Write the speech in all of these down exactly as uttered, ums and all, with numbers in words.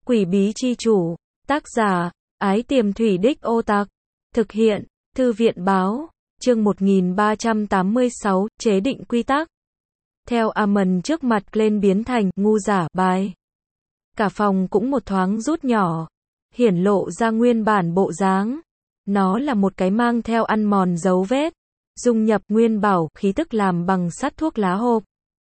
Quỷ bí chi chủ, tác giả, Ái Tiềm Thủy Đích Ô Tạc, thực hiện, Thư viện báo, chương một nghìn ba trăm tám mươi sáu, chế định quy tắc. Theo Amon trước mặt lên biến thành ngu giả bài. Cả phòng cũng một thoáng rút nhỏ, hiển lộ ra nguyên bản bộ dáng. Nó là một cái mang theo ăn mòn dấu vết, dung nhập nguyên bảo khí tức làm bằng sắt thuốc lá hộp.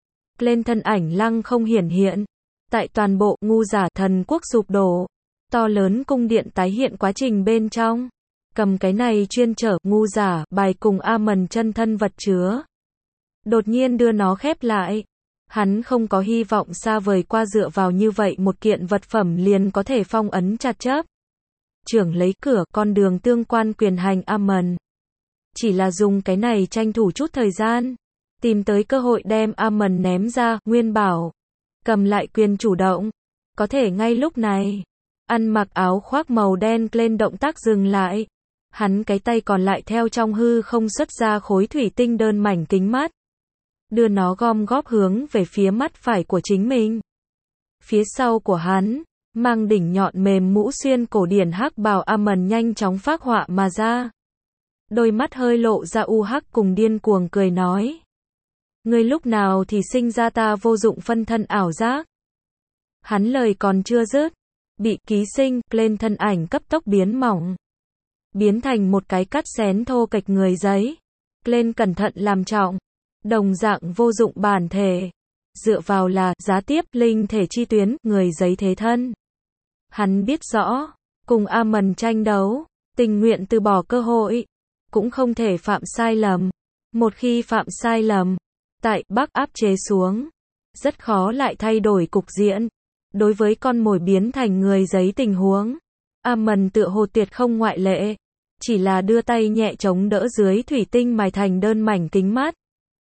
Lên thân ảnh lăng không hiển hiện. Tại toàn bộ ngu giả thần quốc sụp đổ, to lớn cung điện tái hiện quá trình bên trong. Cầm cái này chuyên chở ngu giả bài cùng Amon chân thân vật chứa. Đột nhiên đưa nó khép lại. Hắn không có hy vọng xa vời qua dựa vào như vậy một kiện vật phẩm liền có thể phong ấn chặt chấp. Trưởng lấy cửa con đường tương quan quyền hành Amon. Chỉ là dùng cái này tranh thủ chút thời gian. Tìm tới cơ hội đem Amon ném ra, nguyên bảo. Cầm lại quyền chủ động. Có thể ngay lúc này. Ăn mặc áo khoác màu đen lên động tác dừng lại. Hắn cái tay còn lại theo trong hư không xuất ra khối thủy tinh đơn mảnh kính mắt. Đưa nó gom góp hướng về phía mắt phải của chính mình. Phía sau của hắn, mang đỉnh nhọn mềm mũ xuyên cổ điển hắc bào Amon nhanh chóng phác họa mà ra. Đôi mắt hơi lộ ra u hắc cùng điên cuồng cười nói. Ngươi lúc nào thì sinh ra ta vô dụng phân thân ảo giác. Hắn lời còn chưa dứt, bị ký sinh, lên thân ảnh cấp tốc biến mỏng. Biến thành một cái cắt xén thô kệch người giấy. Lên cẩn thận làm trọng. Đồng dạng vô dụng bản thể. Dựa vào là giá tiếp linh thể chi tuyến, người giấy thế thân. Hắn biết rõ, cùng Amon tranh đấu, tình nguyện từ bỏ cơ hội, cũng không thể phạm sai lầm. Một khi phạm sai lầm, tại Bắc áp chế xuống, rất khó lại thay đổi cục diện. Đối với con mồi biến thành người giấy tình huống, Amon tựa hồ tuyệt không ngoại lệ, chỉ là đưa tay nhẹ chống đỡ dưới thủy tinh mài thành đơn mảnh kính mắt.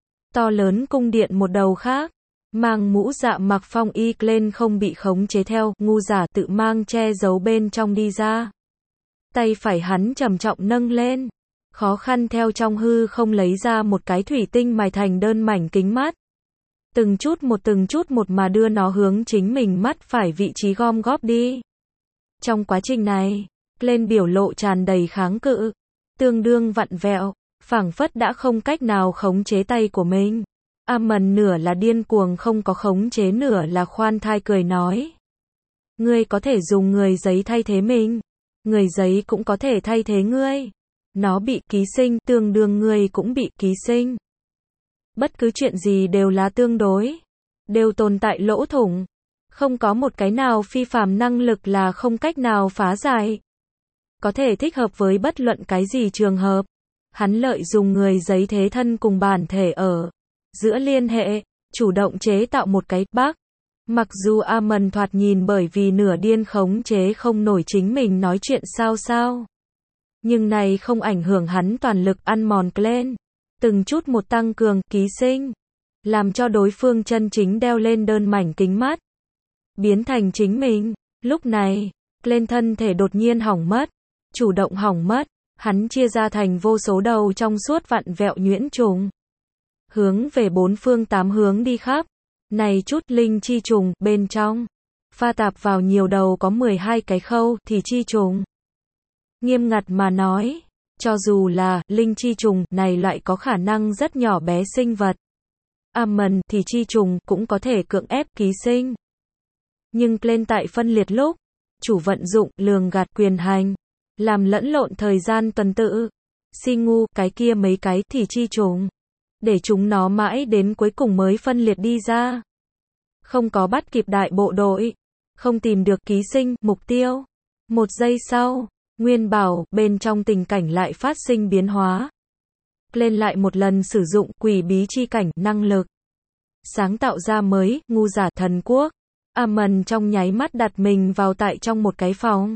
To lớn cung điện một đầu khác, mang mũ dạ mặc phong y lên không bị khống chế theo, ngu giả tự mang che giấu bên trong đi ra. Tay phải hắn trầm trọng nâng lên, khó khăn theo trong hư không lấy ra một cái thủy tinh mài thành đơn mảnh kính mắt. Từng chút một từng chút một mà đưa nó hướng chính mình mắt phải vị trí gom góp đi. Trong quá trình này, lên biểu lộ tràn đầy kháng cự, tương đương vặn vẹo, phảng phất đã không cách nào khống chế tay của mình. Amon nửa là điên cuồng không có khống chế, nửa là khoan thai cười nói. Ngươi có thể dùng người giấy thay thế mình, người giấy cũng có thể thay thế ngươi. Nó bị ký sinh, tương đương ngươi cũng bị ký sinh. Bất cứ chuyện gì đều là tương đối, đều tồn tại lỗ thủng, không có một cái nào phi phàm năng lực là không cách nào phá giải. Có thể thích hợp với bất luận cái gì trường hợp. Hắn lợi dùng người giấy thế thân cùng bản thể ở giữa liên hệ, chủ động chế tạo một cái bug. Mặc dù Amon thoạt nhìn bởi vì nửa điên khống chế không nổi chính mình nói chuyện sao sao. Nhưng này không ảnh hưởng hắn toàn lực ăn mòn lên. Từng chút một tăng cường ký sinh, làm cho đối phương chân chính đeo lên đơn mảnh kính mắt, biến thành chính mình. Lúc này, lên thân thể đột nhiên hỏng mất, chủ động hỏng mất, hắn chia ra thành vô số đầu trong suốt vặn vẹo nhuyễn trùng, hướng về bốn phương tám hướng đi khắp. Này chút linh chi trùng bên trong, pha tạp vào nhiều đầu có mười hai cái khâu thì chi trùng. Nghiêm ngặt mà nói, cho dù là linh chi trùng này lại có khả năng rất nhỏ bé sinh vật. Amon thì chi trùng cũng có thể cưỡng ép ký sinh. Nhưng lên tại phân liệt lúc, chủ vận dụng lường gạt quyền hành, làm lẫn lộn thời gian tuần tự, si ngu cái kia mấy cái thì chi trùng, để chúng nó mãi đến cuối cùng mới phân liệt đi ra. Không có bắt kịp đại bộ đội, không tìm được ký sinh mục tiêu. Một giây sau, nguyên bảo bên trong tình cảnh lại phát sinh biến hóa. Lên lại một lần sử dụng quỷ bí chi cảnh năng lực, sáng tạo ra mới ngu giả thần quốc. Amon trong nháy mắt đặt mình vào tại trong một cái phòng.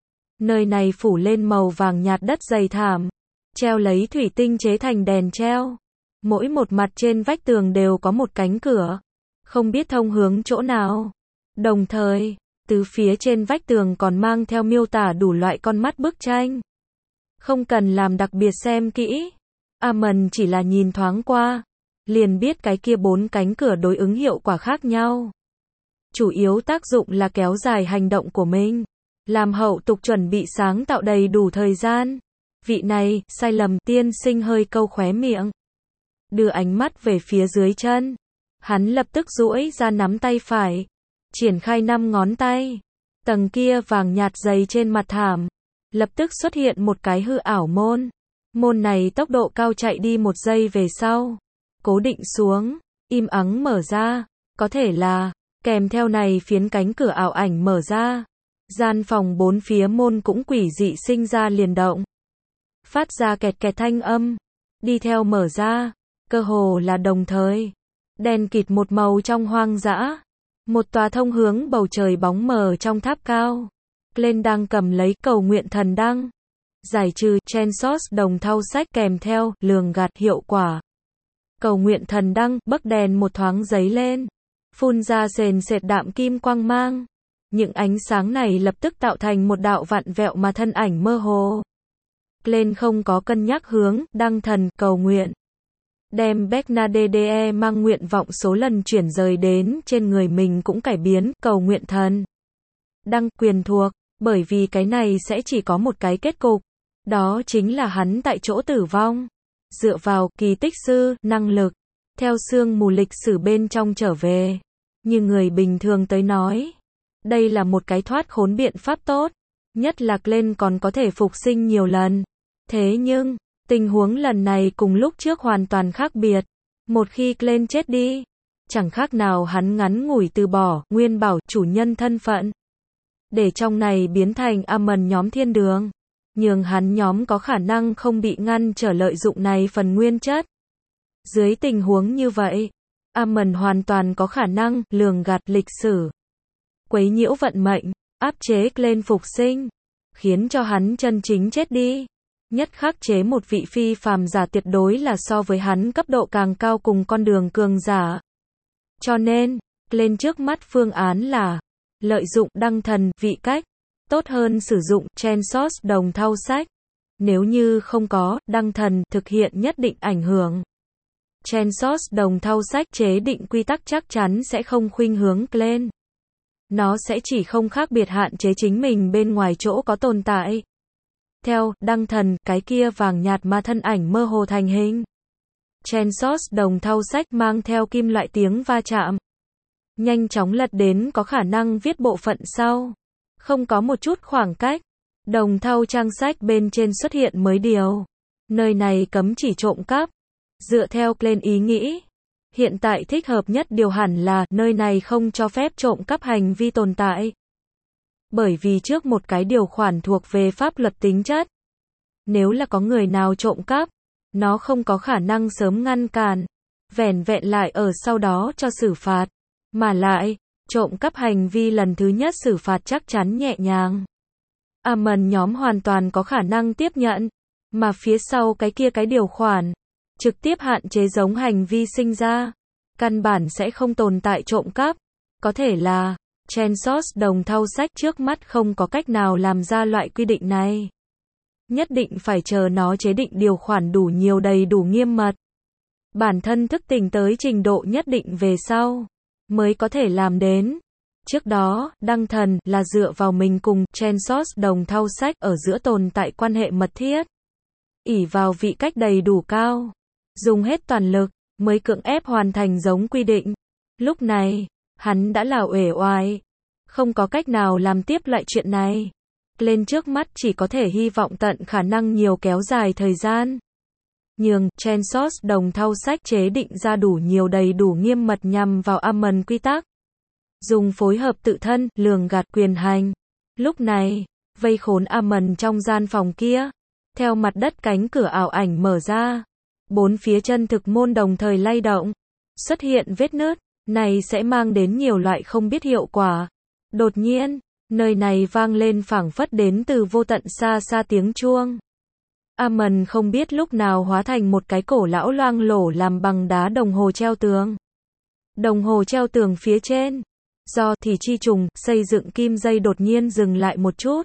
Nơi này phủ lên màu vàng nhạt đất dày thảm, treo lấy thủy tinh chế thành đèn treo. Mỗi một mặt trên vách tường đều có một cánh cửa, không biết thông hướng chỗ nào. Đồng thời, từ phía trên vách tường còn mang theo miêu tả đủ loại con mắt bức tranh. Không cần làm đặc biệt xem kỹ, Amon chỉ là nhìn thoáng qua, liền biết cái kia bốn cánh cửa đối ứng hiệu quả khác nhau. chủ yếu tác dụng là kéo dài hành động của mình, làm hậu tục chuẩn bị sáng tạo đầy đủ thời gian. Vị này, sai lầm, tiên sinh hơi câu khóe miệng. Đưa ánh mắt về phía dưới chân. Hắn lập tức duỗi ra nắm tay phải. Triển khai năm ngón tay. Tầng kia vàng nhạt dày trên mặt thảm. Lập tức xuất hiện một cái hư ảo môn. Môn này tốc độ cao chạy đi một giây về sau. Cố định xuống. Im ắng mở ra. Có thể là, kèm theo này phiến cánh cửa ảo ảnh mở ra. Gian phòng bốn phía môn cũng quỷ dị sinh ra liền động. Phát ra kẹt kẹt thanh âm. Đi theo mở ra. Cơ hồ là đồng thời. Đen kịt một màu trong hoang dã. Một tòa thông hướng bầu trời bóng mờ trong tháp cao. Glenn đang cầm lấy cầu nguyện thần đăng. Giải trừ Chansos đồng thau sách kèm theo lường gạt hiệu quả. Cầu nguyện thần đăng, bấc đèn một thoáng giấy lên. Phun ra sền sệt đạm kim quang mang. Những ánh sáng này lập tức tạo thành một đạo vặn vẹo mà thân ảnh mơ hồ. Glenn không có cân nhắc hướng, đăng thần, cầu nguyện. Đem Bernadette mang nguyện vọng số lần chuyển rời đến trên người mình cũng cải biến, cầu nguyện thần. Đăng, quyền thuộc, bởi vì cái này sẽ chỉ có một cái kết cục. Đó chính là hắn tại chỗ tử vong. Dựa vào, kỳ tích sư, năng lực. Theo sương mù lịch sử bên trong trở về. Như người bình thường tới nói. Đây là một cái thoát khốn biện pháp tốt. Nhất là Glenn còn có thể phục sinh nhiều lần. Thế nhưng, tình huống lần này cùng lúc trước hoàn toàn khác biệt. Một khi Glenn chết đi, chẳng khác nào hắn ngắn ngủi từ bỏ, nguyên bảo, chủ nhân thân phận. Để trong này biến thành Amon nhóm thiên đường. Nhường hắn nhóm có khả năng không bị ngăn trở lợi dụng này phần nguyên chất. Dưới tình huống như vậy, Amon hoàn toàn có khả năng lường gạt lịch sử. Quấy nhiễu vận mệnh, áp chế Glenn phục sinh. Khiến cho hắn chân chính chết đi. Nhất khắc chế một vị phi phàm giả tuyệt đối là so với hắn cấp độ càng cao cùng con đường cường giả. Cho nên, Glenn trước mắt phương án là lợi dụng đăng thần, vị cách, tốt hơn sử dụng Chansos đồng thau sách. Nếu như không có đăng thần thực hiện nhất định ảnh hưởng. Chansos đồng thau sách chế định quy tắc chắc chắn sẽ không khuynh hướng Glenn. Nó sẽ chỉ không khác biệt hạn chế chính mình bên ngoài chỗ có tồn tại. Theo, đăng thần, cái kia vàng nhạt mà thân ảnh mơ hồ thành hình. Chansos đồng thau sách mang theo kim loại tiếng va chạm. Nhanh chóng lật đến có khả năng viết bộ phận sau. Không có một chút khoảng cách. Đồng thau trang sách bên trên xuất hiện mới điều. Nơi này cấm chỉ trộm cắp. Dựa theo Glenn ý nghĩ. Hiện tại thích hợp nhất điều hẳn là nơi này không cho phép trộm cắp hành vi tồn tại. Bởi vì trước một cái điều khoản thuộc về pháp luật tính chất. Nếu là có người nào trộm cắp, nó không có khả năng sớm ngăn cản, vẻn vẹn lại ở sau đó cho xử phạt. Mà lại, trộm cắp hành vi lần thứ nhất xử phạt chắc chắn nhẹ nhàng. Amon nhóm hoàn toàn có khả năng tiếp nhận, mà phía sau cái kia cái điều khoản, trực tiếp hạn chế giống hành vi sinh ra, căn bản sẽ không tồn tại trộm cắp. Có thể là Chansos đồng thau sách trước mắt không có cách nào làm ra loại quy định này. Nhất định phải chờ nó chế định điều khoản đủ nhiều đầy đủ nghiêm mật. Bản thân thức tỉnh tới trình độ nhất định về sau, mới có thể làm đến. Trước đó, đăng thần là dựa vào mình cùng Chansos đồng thau sách ở giữa tồn tại quan hệ mật thiết. Ỷ vào vị cách đầy đủ cao, dùng hết toàn lực, mới cưỡng ép hoàn thành giống quy định. Lúc này, hắn đã là uể oải, không có cách nào làm tiếp lại chuyện này. Lên trước mắt chỉ có thể hy vọng tận khả năng nhiều kéo dài thời gian. Nhường Chansos đồng thau sách chế định ra đủ nhiều đầy đủ nghiêm mật nhằm vào Amon quy tắc. Dùng phối hợp tự thân, lường gạt quyền hành. Lúc này, vây khốn Amon trong gian phòng kia. Theo mặt đất cánh cửa ảo ảnh mở ra. Bốn phía chân thực môn đồng thời lay động. Xuất hiện vết nứt. Này sẽ mang đến nhiều loại không biết hiệu quả. Đột nhiên, nơi này vang lên phảng phất đến từ vô tận xa xa tiếng chuông. Amon không biết lúc nào hóa thành một cái cổ lão loang lổ làm bằng đá đồng hồ treo tường. Đồng hồ treo tường phía trên, do thì chi trùng xây dựng kim dây đột nhiên dừng lại một chút.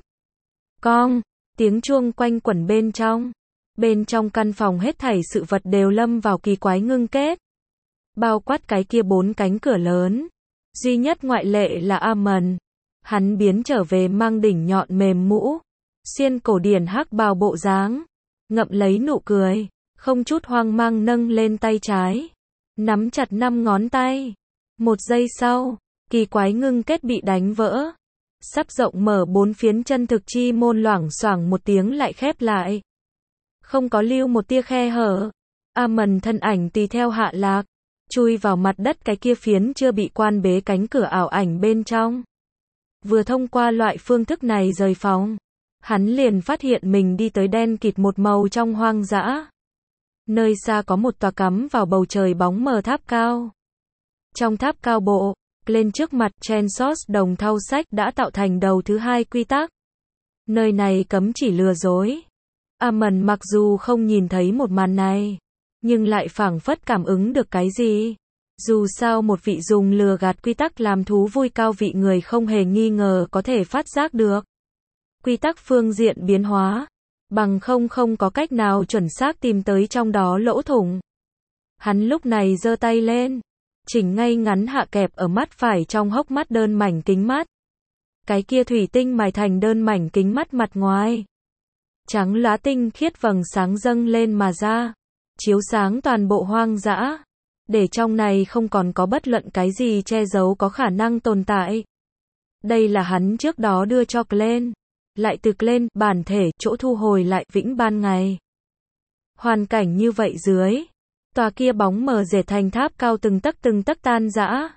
Cong, tiếng chuông quanh quẩn bên trong. Bên trong căn phòng hết thảy sự vật đều lâm vào kỳ quái ngưng kết. Bao quát cái kia bốn cánh cửa lớn. Duy nhất ngoại lệ là Amon. Hắn biến trở về mang đỉnh nhọn mềm mũ, xuyên cổ điển hắc bào bộ dáng, ngậm lấy nụ cười, không chút hoang mang nâng lên tay trái, nắm chặt năm ngón tay. Một giây sau, kỳ quái ngưng kết bị đánh vỡ. Sắp rộng mở bốn phiến chân thực chi môn loảng xoảng một tiếng lại khép lại. Không có lưu một tia khe hở. Amon thân ảnh tùy theo hạ lạc, chui vào mặt đất cái kia phiến chưa bị quan bế cánh cửa ảo ảnh bên trong. Vừa thông qua loại phương thức này rời phòng, hắn liền phát hiện mình đi tới đen kịt một màu trong hoang dã. Nơi xa có một tòa cắm vào bầu trời bóng mờ tháp cao. Trong tháp cao bộ, lên trước mặt Chansos đồng thau sách đã tạo thành đầu thứ hai quy tắc. Nơi này cấm chỉ lừa dối. Amon mặc dù không nhìn thấy một màn này, nhưng lại phảng phất cảm ứng được cái gì. Dù sao một vị dùng lừa gạt quy tắc làm thú vui cao vị người không hề nghi ngờ có thể phát giác được quy tắc phương diện biến hóa, bằng không không có cách nào chuẩn xác tìm tới trong đó lỗ thủng. Hắn lúc này giơ tay lên, chỉnh ngay ngắn hạ kẹp ở mắt phải trong hốc mắt đơn mảnh kính mắt. Cái kia thủy tinh mài thành đơn mảnh kính mắt mặt ngoài. Trắng lóa tinh khiết vầng sáng dâng lên mà ra, chiếu sáng toàn bộ hoang dã, để trong này không còn có bất luận cái gì che giấu có khả năng tồn tại. Đây là hắn trước đó đưa cho Glenn, lại từ Glenn, bản thể, chỗ thu hồi lại vĩnh ban ngày. Hoàn cảnh như vậy dưới, tòa kia bóng mờ dệt thành tháp cao từng tấc từng tấc tan rã.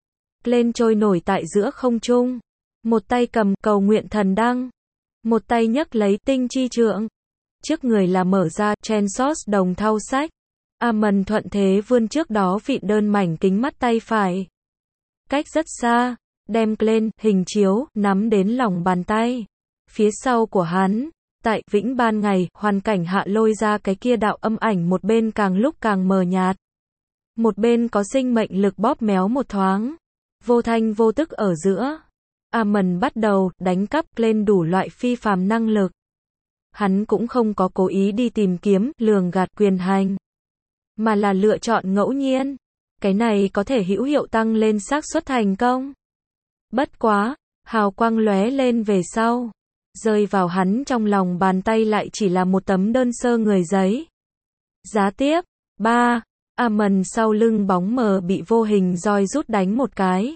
Glenn trôi nổi tại giữa không trung, một tay cầm cầu nguyện thần đăng, một tay nhấc lấy tinh chi trượng. Trước người là mở ra Chansos đồng thau sách. Amon thuận thế vươn trước đó vịn đơn mảnh kính mắt tay phải. Cách rất xa, đem Glenn, hình chiếu, nắm đến lòng bàn tay. Phía sau của hắn, tại vĩnh ban ngày, hoàn cảnh hạ lôi ra cái kia đạo âm ảnh một bên càng lúc càng mờ nhạt. Một bên có sinh mệnh lực bóp méo một thoáng. Vô thanh vô tức ở giữa. Amon bắt đầu đánh cắp Glenn đủ loại phi phàm năng lực. Hắn cũng không có cố ý đi tìm kiếm, lường gạt quyền hành, mà là lựa chọn ngẫu nhiên. Cái này có thể hữu hiệu tăng lên xác suất thành công. Bất quá, hào quang lóe lên về sau, rơi vào hắn trong lòng bàn tay lại chỉ là một tấm đơn sơ người giấy. Giá tiếp, ba. Amon sau lưng bóng mờ bị vô hình roi rút đánh một cái.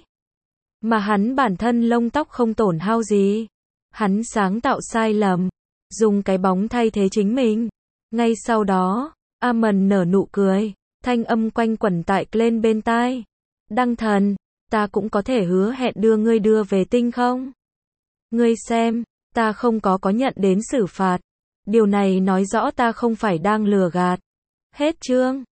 Mà hắn bản thân lông tóc không tổn hao gì. Hắn sáng tạo sai lầm, dùng cái bóng thay thế chính mình. Ngay sau đó, Amon nở nụ cười, thanh âm quanh quẩn tại Glenn bên tai. Đăng thần, ta cũng có thể hứa hẹn đưa ngươi đưa về tinh không? Ngươi xem, ta không có có nhận đến xử phạt. Điều này nói rõ ta không phải đang lừa gạt. Hết chương.